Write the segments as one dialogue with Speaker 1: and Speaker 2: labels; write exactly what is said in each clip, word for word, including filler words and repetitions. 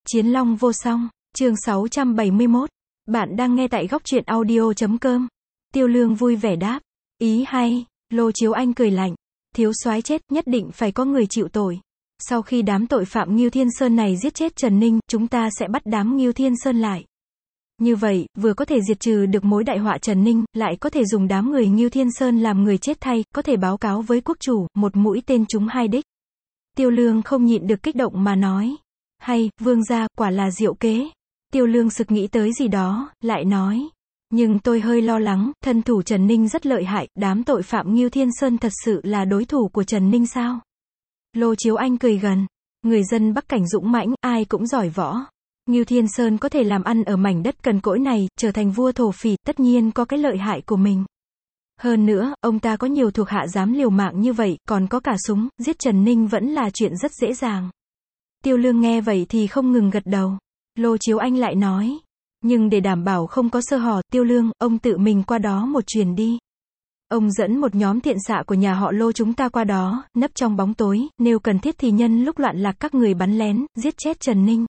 Speaker 1: Chiến Long vô song, chương sáu trăm bảy mươi mốt. Bạn đang nghe tại góc truyện audio chấm com. Tiêu Lương vui vẻ đáp. Ý hay. Lô Chiếu Anh cười lạnh. Thiếu soái chết, nhất định phải có người chịu tội. Sau khi đám tội phạm Ngưu Thiên Sơn này giết chết Trần Ninh, chúng ta sẽ bắt đám Ngưu Thiên Sơn lại. Như vậy, vừa có thể diệt trừ được mối đại họa Trần Ninh, lại có thể dùng đám người Ngưu Thiên Sơn làm người chết thay, có thể báo cáo với quốc chủ, một mũi tên trúng hai đích. Tiêu Lương không nhịn được kích động mà nói. Hay, vương gia, quả là diệu kế. Tiêu Lương sực nghĩ tới gì đó, lại nói. Nhưng tôi hơi lo lắng, thân thủ Trần Ninh rất lợi hại, đám tội phạm Ngưu Thiên Sơn thật sự là đối thủ của Trần Ninh sao? Lô Chiếu Anh cười gần. Người dân Bắc Cảnh dũng mãnh, ai cũng giỏi võ. Ngưu Thiên Sơn có thể làm ăn ở mảnh đất cằn cỗi này, trở thành vua thổ phỉ, tất nhiên có cái lợi hại của mình. Hơn nữa, ông ta có nhiều thuộc hạ dám liều mạng như vậy, còn có cả súng, giết Trần Ninh vẫn là chuyện rất dễ dàng. Tiêu Lương nghe vậy thì không ngừng gật đầu. Lô Chiếu Anh lại nói. Nhưng để đảm bảo không có sơ hở, Tiêu Lương, ông tự mình qua đó một chuyến đi. Ông dẫn một nhóm thiện xạ của nhà họ Lô chúng ta qua đó, nấp trong bóng tối, nếu cần thiết thì nhân lúc loạn lạc các người bắn lén, giết chết Trần Ninh.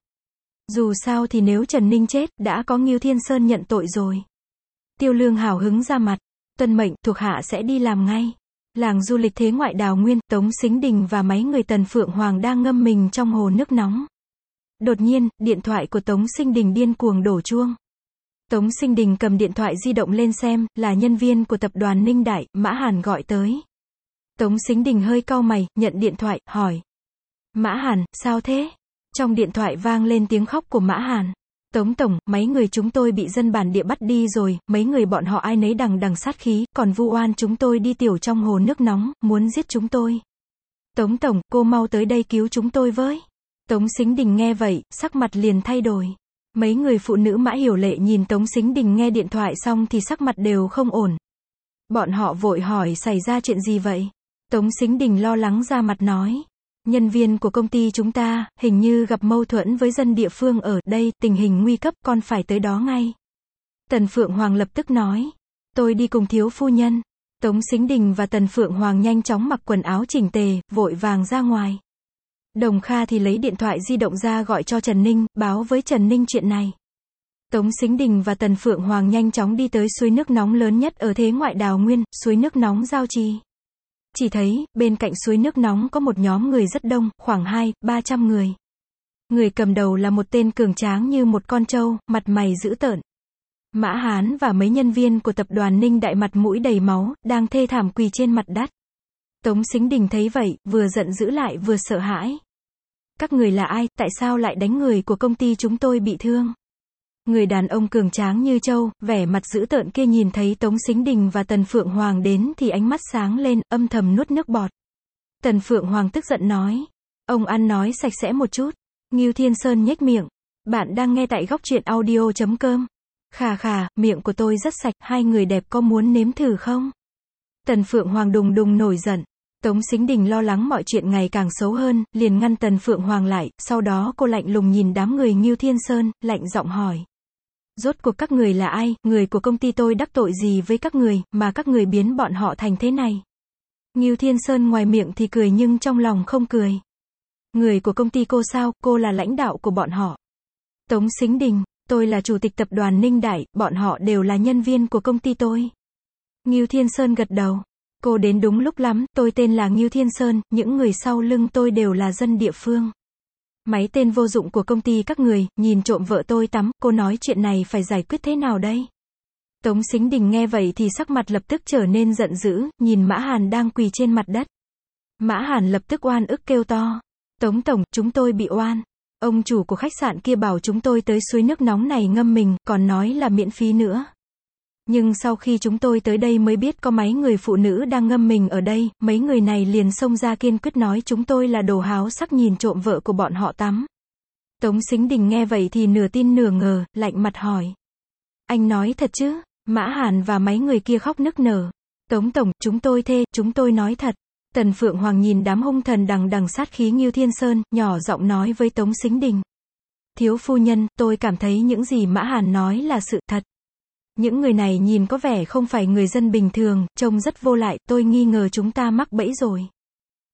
Speaker 1: Dù sao thì nếu Trần Ninh chết, đã có Ngưu Thiên Sơn nhận tội rồi. Tiêu Lương hào hứng ra mặt. Tuân mệnh, thuộc hạ sẽ đi làm ngay. Làng du lịch thế ngoại Đào Nguyên, Tống Sính Đình và mấy người Tần Phượng Hoàng đang ngâm mình trong hồ nước nóng. Đột nhiên, điện thoại của Tống Sính Đình điên cuồng đổ chuông. Tống Sính Đình cầm điện thoại di động lên xem, là nhân viên của tập đoàn Ninh Đại, Mã Hàn gọi tới. Tống Sính Đình hơi cau mày, nhận điện thoại, hỏi. Mã Hàn, sao thế? Trong điện thoại vang lên tiếng khóc của Mã Hàn. Tống tổng, mấy người chúng tôi bị dân bản địa bắt đi rồi, mấy người bọn họ ai nấy đằng đằng sát khí, còn vu oan chúng tôi đi tiểu trong hồ nước nóng, muốn giết chúng tôi. Tống tổng, cô mau tới đây cứu chúng tôi với. Tống Sính Đình nghe vậy, sắc mặt liền thay đổi. Mấy người phụ nữ Mã Hiểu Lệ nhìn Tống Sính Đình nghe điện thoại xong thì sắc mặt đều không ổn. Bọn họ vội hỏi xảy ra chuyện gì vậy? Tống Sính Đình lo lắng ra mặt nói. Nhân viên của công ty chúng ta, hình như gặp mâu thuẫn với dân địa phương ở đây, tình hình nguy cấp, con phải tới đó ngay. Tần Phượng Hoàng lập tức nói. Tôi đi cùng thiếu phu nhân. Tống Sính Đình và Tần Phượng Hoàng nhanh chóng mặc quần áo chỉnh tề, vội vàng ra ngoài. Đồng Kha thì lấy điện thoại di động ra gọi cho Trần Ninh, báo với Trần Ninh chuyện này. Tống Sính Đình và Tần Phượng Hoàng nhanh chóng đi tới suối nước nóng lớn nhất ở thế ngoại Đào Nguyên, suối nước nóng Giao Trì. Chỉ thấy, bên cạnh suối nước nóng có một nhóm người rất đông, khoảng hai, ba trăm người. Người cầm đầu là một tên cường tráng như một con trâu, mặt mày dữ tợn. Mã Hán và mấy nhân viên của tập đoàn Ninh Đại mặt mũi đầy máu, đang thê thảm quỳ trên mặt đất. Tống Sính Đình thấy vậy, vừa giận dữ lại vừa sợ hãi. Các người là ai, tại sao lại đánh người của công ty chúng tôi bị thương? Người đàn ông cường tráng như trâu, vẻ mặt dữ tợn kia nhìn thấy Tống Sính Đình và Tần Phượng Hoàng đến thì ánh mắt sáng lên, âm thầm nuốt nước bọt. Tần Phượng Hoàng tức giận nói. Ông ăn nói sạch sẽ một chút. Ngưu Thiên Sơn nhếch miệng. Bạn đang nghe tại góc truyện audio chấm com. Khà khà, miệng của tôi rất sạch, hai người đẹp có muốn nếm thử không? Tần Phượng Hoàng đùng đùng nổi giận. Tống Sính Đình lo lắng mọi chuyện ngày càng xấu hơn, liền ngăn Tần Phượng Hoàng lại, sau đó cô lạnh lùng nhìn đám người Ngưu Thiên Sơn, lạnh giọng hỏi. Rốt cuộc các người là ai, người của công ty tôi đắc tội gì với các người, mà các người biến bọn họ thành thế này? Ngưu Thiên Sơn ngoài miệng thì cười nhưng trong lòng không cười. Người của công ty cô sao, cô là lãnh đạo của bọn họ. Tống Sính Đình, tôi là chủ tịch tập đoàn Ninh Đại, bọn họ đều là nhân viên của công ty tôi. Ngưu Thiên Sơn gật đầu. Cô đến đúng lúc lắm, tôi tên là Ngưu Thiên Sơn, những người sau lưng tôi đều là dân địa phương. Mấy tên vô dụng của công ty các người, nhìn trộm vợ tôi tắm, cô nói chuyện này phải giải quyết thế nào đây? Tống Sính Đình nghe vậy thì sắc mặt lập tức trở nên giận dữ, nhìn Mã Hàn đang quỳ trên mặt đất. Mã Hàn lập tức oan ức kêu to. Tống tổng, chúng tôi bị oan. Ông chủ của khách sạn kia bảo chúng tôi tới suối nước nóng này ngâm mình, còn nói là miễn phí nữa. Nhưng sau khi chúng tôi tới đây mới biết có mấy người phụ nữ đang ngâm mình ở đây, mấy người này liền xông ra kiên quyết nói chúng tôi là đồ háo sắc nhìn trộm vợ của bọn họ tắm. Tống Sính Đình nghe vậy thì nửa tin nửa ngờ, lạnh mặt hỏi. Anh nói thật chứ? Mã Hàn và mấy người kia khóc nức nở. Tống tổng, chúng tôi thề, chúng tôi nói thật. Tần Phượng Hoàng nhìn đám hung thần đằng đằng sát khí Ngưu Thiên Sơn, nhỏ giọng nói với Tống Sính Đình. Thiếu phu nhân, tôi cảm thấy những gì Mã Hàn nói là sự thật. Những người này nhìn có vẻ không phải người dân bình thường, trông rất vô lại, tôi nghi ngờ chúng ta mắc bẫy rồi.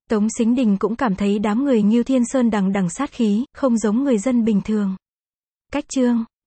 Speaker 1: Tống Sính Đình cũng cảm thấy đám người Ngưu Thiên Sơn đằng đằng sát khí, không giống người dân bình thường. Cách chương